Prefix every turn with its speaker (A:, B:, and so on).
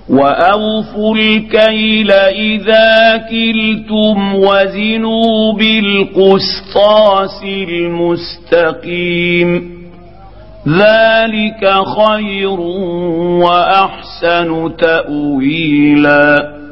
A: وأوفوا الكيل إذا كلتم وزنوا بالقسطاس المستقيم ذلك خير وأحسن تأويلا.